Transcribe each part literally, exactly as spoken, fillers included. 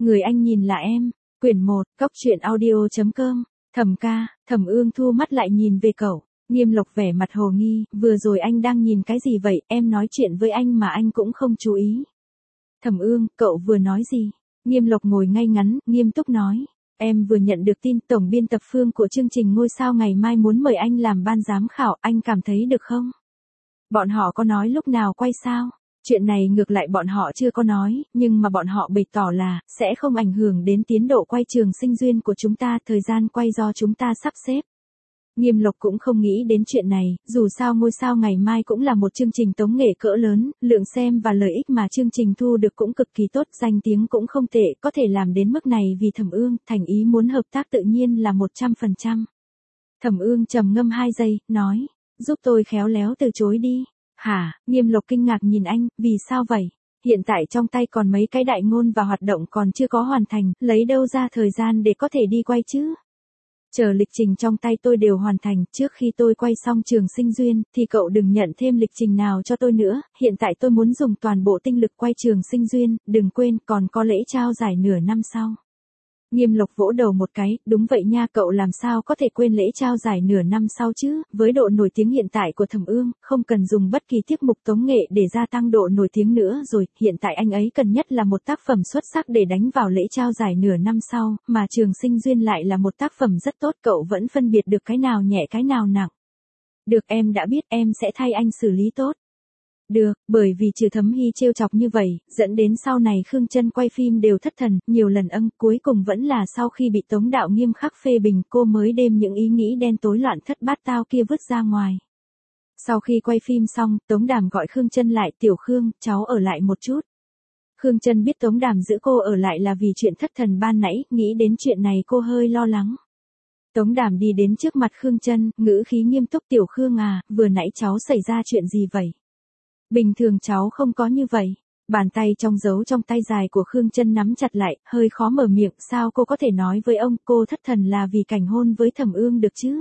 Người anh nhìn là em. Quyển một, Cóc truyện audio chấm com. Thẩm ca, Thẩm Ương thu mắt lại nhìn về cậu. Nghiêm Lộc vẻ mặt hồ nghi, vừa rồi anh đang nhìn cái gì vậy, em nói chuyện với anh mà anh cũng không chú ý. Thẩm Ương, cậu vừa nói gì? Nghiêm Lộc ngồi ngay ngắn, nghiêm túc nói. Em vừa nhận được tin tổng biên tập Phương của chương trình Ngôi sao ngày mai muốn mời anh làm ban giám khảo, anh cảm thấy được không? Bọn họ có nói lúc nào quay sao? Chuyện này ngược lại bọn họ chưa có nói, nhưng mà bọn họ bày tỏ là, sẽ không ảnh hưởng đến tiến độ quay Trường Sinh Duyên của chúng ta, thời gian quay do chúng ta sắp xếp. Nghiêm Lộc cũng không nghĩ đến chuyện này, dù sao Ngôi sao ngày mai cũng là một chương trình tống nghệ cỡ lớn, lượng xem và lợi ích mà chương trình thu được cũng cực kỳ tốt, danh tiếng cũng không tệ, có thể làm đến mức này vì Thẩm Ương, thành ý muốn hợp tác tự nhiên là một trăm phần trăm. Thẩm Ương trầm ngâm hai giây, nói, giúp tôi khéo léo từ chối đi. Hả? Nghiêm Lộc kinh ngạc nhìn anh, vì sao vậy? Hiện tại trong tay còn mấy cái đại ngôn và hoạt động còn chưa có hoàn thành, lấy đâu ra thời gian để có thể đi quay chứ? Chờ lịch trình trong tay tôi đều hoàn thành, trước khi tôi quay xong Trường Sinh Duyên, thì cậu đừng nhận thêm lịch trình nào cho tôi nữa, hiện tại tôi muốn dùng toàn bộ tinh lực quay Trường Sinh Duyên, đừng quên còn có lễ trao giải nửa năm sau. Nghiêm Lộc vỗ đầu một cái, đúng vậy nha, cậu làm sao có thể quên lễ trao giải nửa năm sau chứ, với độ nổi tiếng hiện tại của Thẩm Ương, không cần dùng bất kỳ tiết mục tống nghệ để gia tăng độ nổi tiếng nữa rồi, hiện tại anh ấy cần nhất là một tác phẩm xuất sắc để đánh vào lễ trao giải nửa năm sau, mà Trường Sinh Duyên lại là một tác phẩm rất tốt, cậu vẫn phân biệt được cái nào nhẹ cái nào nặng. Được, em đã biết, em sẽ thay anh xử lý tốt. Được, bởi vì trừ Thấm Hy trêu chọc như vậy, dẫn đến sau này Khương Chân quay phim đều thất thần, nhiều lần âng, cuối cùng vẫn là sau khi bị Tống đạo nghiêm khắc phê bình, cô mới đem những ý nghĩ đen tối loạn thất bát tao kia vứt ra ngoài. Sau khi quay phim xong, Tống Đàm gọi Khương Chân lại, "Tiểu Khương, cháu ở lại một chút." Khương Chân biết Tống Đàm giữ cô ở lại là vì chuyện thất thần ban nãy, nghĩ đến chuyện này cô hơi lo lắng. Tống Đàm đi đến trước mặt Khương Chân, ngữ khí nghiêm túc, "Tiểu Khương à, vừa nãy cháu xảy ra chuyện gì vậy? Bình thường cháu không có như vậy." Bàn tay trong giấu trong tay dài của Khương Chân nắm chặt lại, hơi khó mở miệng, sao cô có thể nói với ông cô thất thần là vì cảnh hôn với Thẩm Ương được chứ?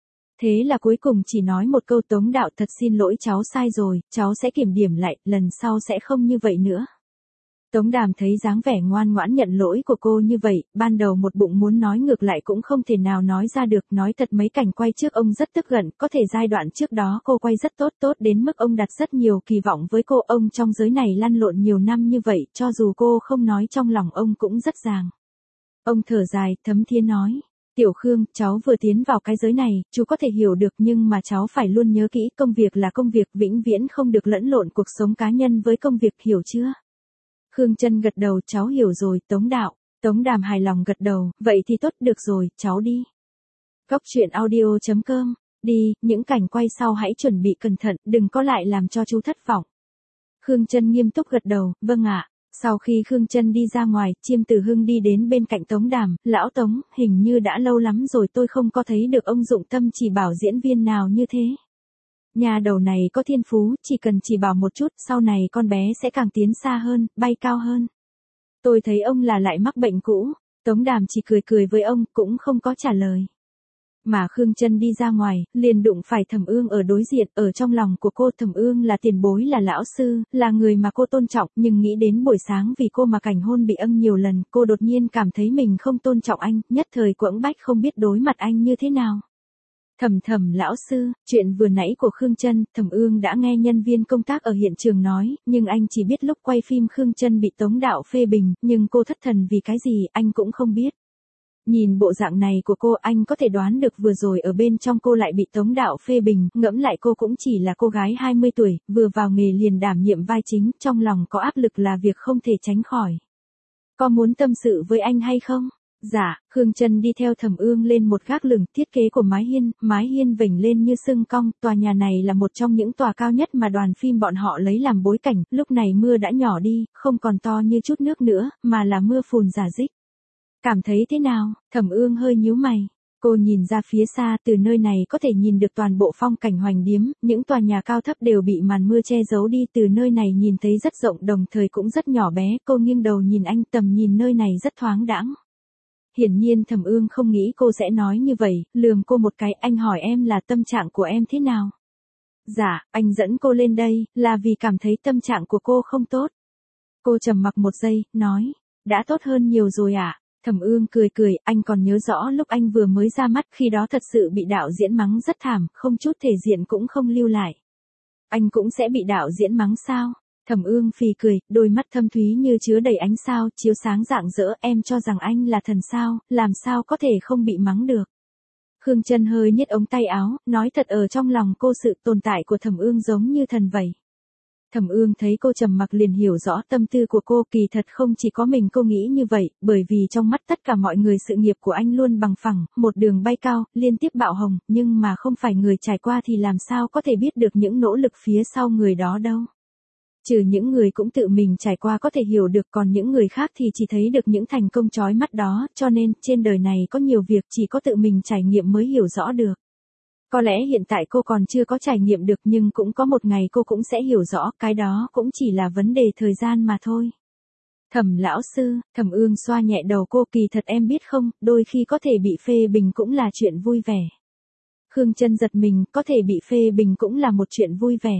Thế là cuối cùng chỉ nói một câu, Tống đạo thật xin lỗi, cháu sai rồi, cháu sẽ kiểm điểm lại, lần sau sẽ không như vậy nữa. Tống Đàm thấy dáng vẻ ngoan ngoãn nhận lỗi của cô như vậy, ban đầu một bụng muốn nói ngược lại cũng không thể nào nói ra được, nói thật mấy cảnh quay trước ông rất tức giận, có thể giai đoạn trước đó cô quay rất tốt, tốt đến mức ông đặt rất nhiều kỳ vọng với cô, ông trong giới này lăn lộn nhiều năm như vậy, cho dù cô không nói trong lòng ông cũng rất ràng. Ông thở dài, thấm thía nói, "Tiểu Khương, cháu vừa tiến vào cái giới này, chú có thể hiểu được nhưng mà cháu phải luôn nhớ kỹ, công việc là công việc, vĩnh viễn không được lẫn lộn cuộc sống cá nhân với công việc, hiểu chưa?" Khương Chân gật đầu, "Cháu hiểu rồi, Tống đạo." Tống Đàm hài lòng gật đầu, "Vậy thì tốt, được rồi, cháu đi." Cóc truyện audio chấm com. Đi, những cảnh quay sau hãy chuẩn bị cẩn thận, đừng có lại làm cho chú thất vọng. Khương Chân nghiêm túc gật đầu, "Vâng ạ." Sau khi Khương Chân đi ra ngoài, Chiêm Tử Hưng đi đến bên cạnh Tống Đàm, "Lão Tống, hình như đã lâu lắm rồi tôi không có thấy được ông dụng tâm chỉ bảo diễn viên nào như thế. Nhà đầu này có thiên phú, chỉ cần chỉ bảo một chút, sau này con bé sẽ càng tiến xa hơn, bay cao hơn. Tôi thấy ông là lại mắc bệnh cũ." Tống Đàm chỉ cười cười với ông, cũng không có trả lời. Mà Khương Chân đi ra ngoài, liền đụng phải Thẩm Ương ở đối diện, ở trong lòng của cô Thẩm Ương là tiền bối, là lão sư, là người mà cô tôn trọng, nhưng nghĩ đến buổi sáng vì cô mà cảnh hôn bị âng nhiều lần, cô đột nhiên cảm thấy mình không tôn trọng anh, nhất thời quẫng bách không biết đối mặt anh như thế nào. Thẩm Thẩm lão sư, chuyện vừa nãy của Khương Chân, Thẩm Ương đã nghe nhân viên công tác ở hiện trường nói, nhưng anh chỉ biết lúc quay phim Khương Chân bị Tống đạo phê bình, nhưng cô thất thần vì cái gì, anh cũng không biết. Nhìn bộ dạng này của cô, anh có thể đoán được vừa rồi ở bên trong cô lại bị Tống đạo phê bình, ngẫm lại cô cũng chỉ là cô gái hai mươi tuổi, vừa vào nghề liền đảm nhiệm vai chính, trong lòng có áp lực là việc không thể tránh khỏi. "Có muốn tâm sự với anh hay không?" "Dạ." Khương Chân đi theo Thẩm Ương lên một gác lửng, thiết kế của mái hiên, mái hiên vểnh lên như sưng cong, tòa nhà này là một trong những tòa cao nhất mà đoàn phim bọn họ lấy làm bối cảnh, lúc này mưa đã nhỏ đi, không còn to như chút nước nữa, mà là mưa phùn rả rích. "Cảm thấy thế nào?" Thẩm Ương hơi nhíu mày. Cô nhìn ra phía xa, từ nơi này có thể nhìn được toàn bộ phong cảnh Hoành Điếm, những tòa nhà cao thấp đều bị màn mưa che giấu đi, từ nơi này nhìn thấy rất rộng đồng thời cũng rất nhỏ bé, cô nghiêng đầu nhìn anh, tầm nhìn nơi này rất thoáng đãng. Hiển nhiên Thẩm Ương không nghĩ cô sẽ nói như vậy, lườm cô một cái, "Anh hỏi em là tâm trạng của em thế nào?" "Dạ, anh dẫn cô lên đây, là vì cảm thấy tâm trạng của cô không tốt." Cô trầm mặc một giây, nói, Đã tốt hơn nhiều rồi ạ. À? Thẩm Ương cười cười, anh còn nhớ rõ lúc anh vừa mới ra mắt, khi đó thật sự bị đạo diễn mắng rất thảm, không chút thể diện cũng không lưu lại. Anh cũng sẽ bị đạo diễn mắng sao? Thẩm Ương phì cười, đôi mắt thâm thúy như chứa đầy ánh sao, chiếu sáng rạng rỡ, em cho rằng anh là thần sao, làm sao có thể không bị mắng được. Khương Chân hơi nhếch ống tay áo, nói thật ở trong lòng cô sự tồn tại của Thẩm Ương giống như thần vậy. Thẩm Ương thấy cô trầm mặc liền hiểu rõ tâm tư của cô, kỳ thật không chỉ có mình cô nghĩ như vậy, bởi vì trong mắt tất cả mọi người sự nghiệp của anh luôn bằng phẳng, một đường bay cao, liên tiếp bạo hồng, nhưng mà không phải người trải qua thì làm sao có thể biết được những nỗ lực phía sau người đó đâu. Trừ những người cũng tự mình trải qua có thể hiểu được, còn những người khác thì chỉ thấy được những thành công chói mắt đó, cho nên trên đời này có nhiều việc chỉ có tự mình trải nghiệm mới hiểu rõ được. Có lẽ hiện tại cô còn chưa có trải nghiệm được, nhưng cũng có một ngày cô cũng sẽ hiểu rõ, cái đó cũng chỉ là vấn đề thời gian mà thôi. Thẩm lão sư, Thẩm Ương xoa nhẹ đầu cô, kỳ thật em biết không, đôi khi có thể bị phê bình cũng là chuyện vui vẻ. Khương Chân giật mình, có thể bị phê bình cũng là một chuyện vui vẻ.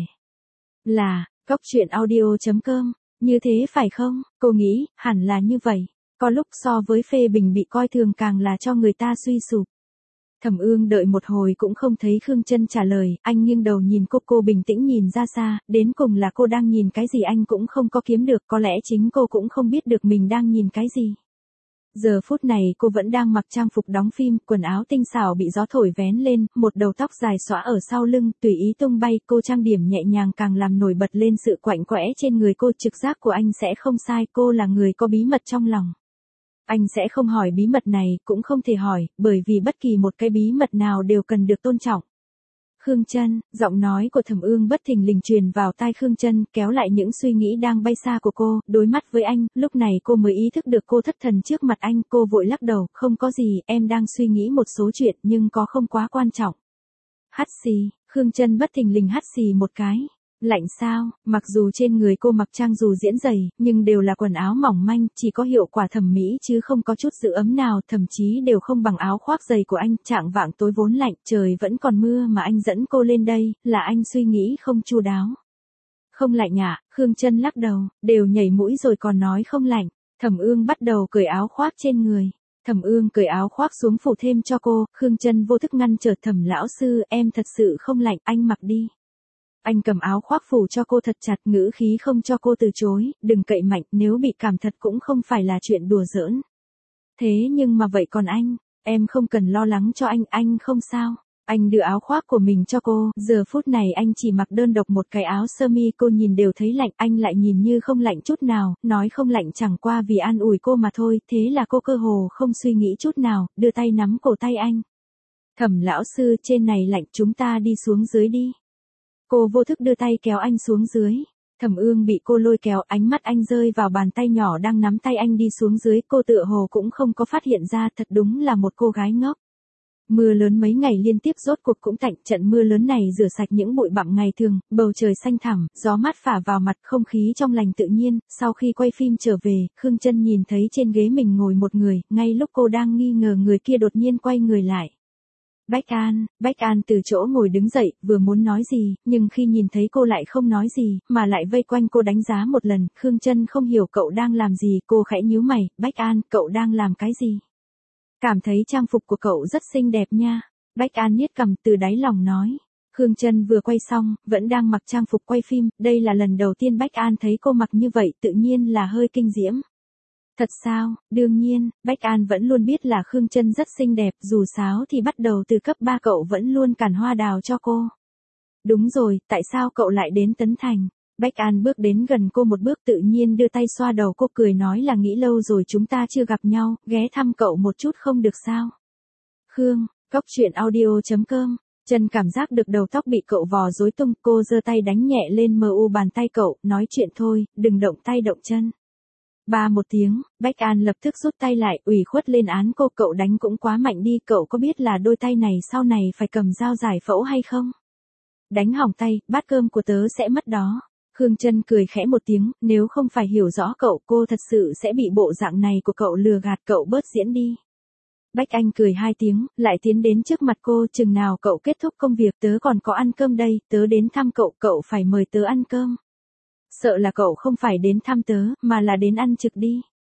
Là, Cóc Truyện Audio chấm com, như thế phải không? Cô nghĩ, hẳn là như vậy. Có lúc so với phê bình bị coi thường càng là cho người ta suy sụp. Thẩm Ương đợi một hồi cũng không thấy Khương Chân trả lời, anh nghiêng đầu nhìn cô, cô bình tĩnh nhìn ra xa, đến cùng là cô đang nhìn cái gì anh cũng không có kiếm được, có lẽ chính cô cũng không biết được mình đang nhìn cái gì. Giờ phút này cô vẫn đang mặc trang phục đóng phim, quần áo tinh xảo bị gió thổi vén lên, một đầu tóc dài xõa ở sau lưng, tùy ý tung bay, cô trang điểm nhẹ nhàng càng làm nổi bật lên sự quạnh quẽ trên người cô, trực giác của anh sẽ không sai, cô là người có bí mật trong lòng. Anh sẽ không hỏi bí mật này, cũng không thể hỏi, bởi vì bất kỳ một cái bí mật nào đều cần được tôn trọng. Khương Chân, giọng nói của Thẩm Ương bất thình lình truyền vào tai Khương Chân, kéo lại những suy nghĩ đang bay xa của cô, đối mắt với anh, lúc này cô mới ý thức được cô thất thần trước mặt anh, cô vội lắc đầu, không có gì, em đang suy nghĩ một số chuyện nhưng có không quá quan trọng. Hắt xì, Khương Chân bất thình lình hắt xì một cái. Lạnh sao? Mặc dù trên người cô mặc trang dù diễn dày, nhưng đều là quần áo mỏng manh, chỉ có hiệu quả thẩm mỹ chứ không có chút giữ ấm nào, thậm chí đều không bằng áo khoác dày của anh. Trạng vạng tối vốn lạnh, trời vẫn còn mưa mà anh dẫn cô lên đây, là anh suy nghĩ không chu đáo. Không lạnh ạ, à? Khương Chân lắc đầu, đều nhảy mũi rồi còn nói không lạnh. Thẩm Ương bắt đầu cởi áo khoác trên người. Thẩm Ương cởi áo khoác xuống phủ thêm cho cô, Khương Chân vô thức ngăn trở, Thẩm lão sư, em thật sự không lạnh, anh mặc đi. Anh cầm áo khoác phủ cho cô thật chặt, ngữ khí không cho cô từ chối, đừng cậy mạnh, nếu bị cảm thật cũng không phải là chuyện đùa giỡn. Thế nhưng mà vậy còn anh, em không cần lo lắng cho anh, anh không sao. Anh đưa áo khoác của mình cho cô, giờ phút này anh chỉ mặc đơn độc một cái áo sơ mi, cô nhìn đều thấy lạnh, anh lại nhìn như không lạnh chút nào, nói không lạnh chẳng qua vì an ủi cô mà thôi, thế là cô cơ hồ không suy nghĩ chút nào, đưa tay nắm cổ tay anh. Thẩm lão sư, trên này lạnh, chúng ta đi xuống dưới đi. Cô vô thức đưa tay kéo anh xuống dưới. Thẩm Ương bị cô lôi kéo, ánh mắt anh rơi vào bàn tay nhỏ đang nắm tay anh đi xuống dưới, cô tựa hồ cũng không có phát hiện ra, thật đúng là một cô gái ngốc. Mưa lớn mấy ngày liên tiếp rốt cuộc cũng tạnh, trận mưa lớn này rửa sạch những bụi bặm ngày thường, bầu trời xanh thẳm, gió mát phả vào mặt, không khí trong lành tự nhiên. Sau khi quay phim trở về, Khương Chân nhìn thấy trên ghế mình ngồi một người, ngay lúc cô đang nghi ngờ người kia đột nhiên quay người lại. Bách An, Bách An từ chỗ ngồi đứng dậy, vừa muốn nói gì, nhưng khi nhìn thấy cô lại không nói gì, mà lại vây quanh cô đánh giá một lần, Khương Chân không hiểu cậu đang làm gì, cô khẽ nhíu mày, Bách An, cậu đang làm cái gì? Cảm thấy trang phục của cậu rất xinh đẹp nha. Bách An niết cằm từ đáy lòng nói. Khương Chân vừa quay xong, vẫn đang mặc trang phục quay phim, đây là lần đầu tiên Bách An thấy cô mặc như vậy, tự nhiên là hơi kinh diễm. Thật sao? Đương nhiên, Bách An vẫn luôn biết là Khương Chân rất xinh đẹp, dù sao thì bắt đầu từ cấp ba cậu vẫn luôn cản hoa đào cho cô. Đúng rồi, tại sao cậu lại đến Tấn Thành? Bách An bước đến gần cô một bước, tự nhiên đưa tay xoa đầu cô, cười nói là nghĩ lâu rồi chúng ta chưa gặp nhau, ghé thăm cậu một chút không được sao? Khương, Cóc Truyện Audio chấm com. Chân cảm giác được đầu tóc bị cậu vò rối tung, cô giơ tay đánh nhẹ lên mờ u bàn tay cậu, nói chuyện thôi, đừng động tay động chân. Ba một tiếng, Bách An lập tức rút tay lại, ủy khuất lên án cô, cậu đánh cũng quá mạnh đi, cậu có biết là đôi tay này sau này phải cầm dao giải phẫu hay không? Đánh hỏng tay, bát cơm của tớ sẽ mất đó. Khương Chân cười khẽ một tiếng, nếu không phải hiểu rõ cậu, cô thật sự sẽ bị bộ dạng này của cậu lừa gạt, cậu bớt diễn đi. Bách Anh cười hai tiếng, lại tiến đến trước mặt cô, chừng nào cậu kết thúc công việc tớ còn có ăn cơm đây, tớ đến thăm cậu, cậu phải mời tớ ăn cơm. Sợ là cậu không phải đến thăm tớ, mà là đến ăn trực đi.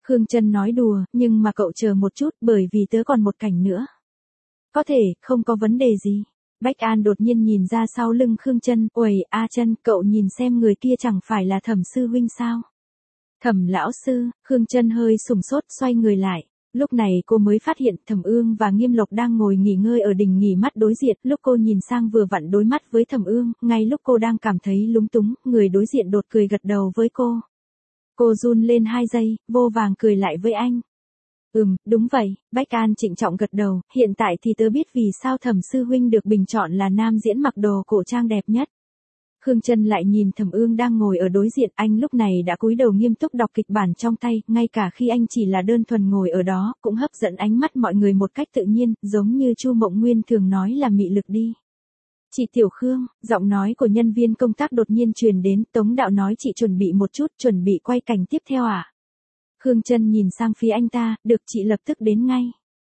Khương Trân nói đùa, nhưng mà cậu chờ một chút bởi vì tớ còn một cảnh nữa. Có thể, không có vấn đề gì. Bách An đột nhiên nhìn ra sau lưng Khương Trân, uầy, A Trân, cậu nhìn xem người kia chẳng phải là Thẩm sư huynh sao? Thẩm lão sư, Khương Trân hơi sùng sốt xoay người lại. Lúc này cô mới phát hiện Thẩm Ương và Nghiêm Lộc đang ngồi nghỉ ngơi ở đỉnh nghỉ mát đối diện. Lúc cô nhìn sang vừa vặn đối mắt với Thẩm Ương, ngay lúc cô đang cảm thấy lúng túng, người đối diện đột cười gật đầu với cô. Cô run lên hai giây, vô vàng cười lại với anh. Ừm, đúng vậy, Bách An trịnh trọng gật đầu, hiện tại thì tớ biết vì sao Thẩm sư huynh được bình chọn là nam diễn mặc đồ cổ trang đẹp nhất. Khương Trân lại nhìn Thẩm Ương đang ngồi ở đối diện, anh lúc này đã cúi đầu nghiêm túc đọc kịch bản trong tay, ngay cả khi anh chỉ là đơn thuần ngồi ở đó, cũng hấp dẫn ánh mắt mọi người một cách tự nhiên, giống như Chu Mộng Nguyên thường nói là mị lực đi. Chị Tiểu Khương, giọng nói của nhân viên công tác đột nhiên truyền đến, Tống Đạo nói chị chuẩn bị một chút, chuẩn bị quay cảnh tiếp theo à? Khương Trân nhìn sang phía anh ta, được chị lập tức đến ngay.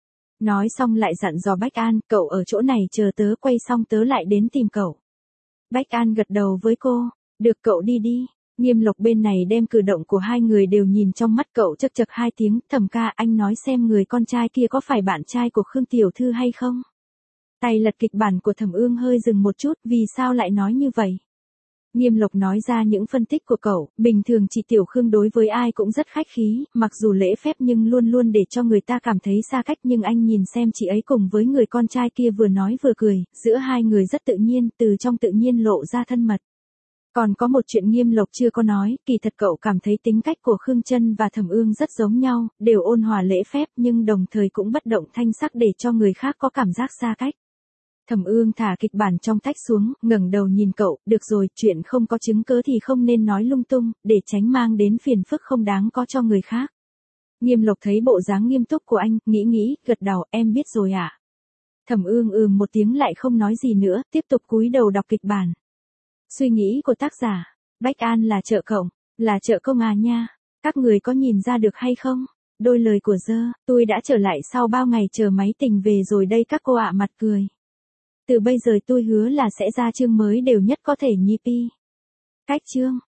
Nói xong lại dặn dò Bách An, cậu ở chỗ này chờ tớ quay xong tớ lại đến tìm cậu. Bách An gật đầu với cô, được cậu đi đi. Nghiêm Lộc bên này đem cử động của hai người đều nhìn trong mắt cậu chật chật hai tiếng, Thẩm ca anh nói xem người con trai kia có phải bạn trai của Khương Tiểu Thư hay không? Tay lật kịch bản của Thẩm Ương hơi dừng một chút, vì sao lại nói như vậy? Nghiêm Lộc nói ra những phân tích của cậu, bình thường chị Tiểu Khương đối với ai cũng rất khách khí, mặc dù lễ phép nhưng luôn luôn để cho người ta cảm thấy xa cách, nhưng anh nhìn xem chị ấy cùng với người con trai kia vừa nói vừa cười, giữa hai người rất tự nhiên, từ trong tự nhiên lộ ra thân mật. Còn có một chuyện Nghiêm Lộc chưa có nói, kỳ thật cậu cảm thấy tính cách của Khương Trân và Thẩm Ương rất giống nhau, đều ôn hòa lễ phép nhưng đồng thời cũng bất động thanh sắc để cho người khác có cảm giác xa cách. Thẩm Ương thả kịch bản trong tách xuống, ngẩng đầu nhìn cậu, được rồi, chuyện không có chứng cớ thì không nên nói lung tung, để tránh mang đến phiền phức không đáng có cho người khác. Nghiêm Lộc thấy bộ dáng nghiêm túc của anh, nghĩ nghĩ, gật đầu, em biết rồi ạ. À? Thẩm Ương ừm một tiếng lại không nói gì nữa, tiếp tục cúi đầu đọc kịch bản. Suy nghĩ của tác giả, Bách An là trợ cộng, là trợ công à nha, các người có nhìn ra được hay không? Đôi lời của dơ, tôi đã trở lại sau bao ngày chờ máy tình về rồi đây các cô ạ mặt cười. Từ bây giờ tôi hứa là sẽ ra chương mới đều nhất có thể nhi pi. Cách chương.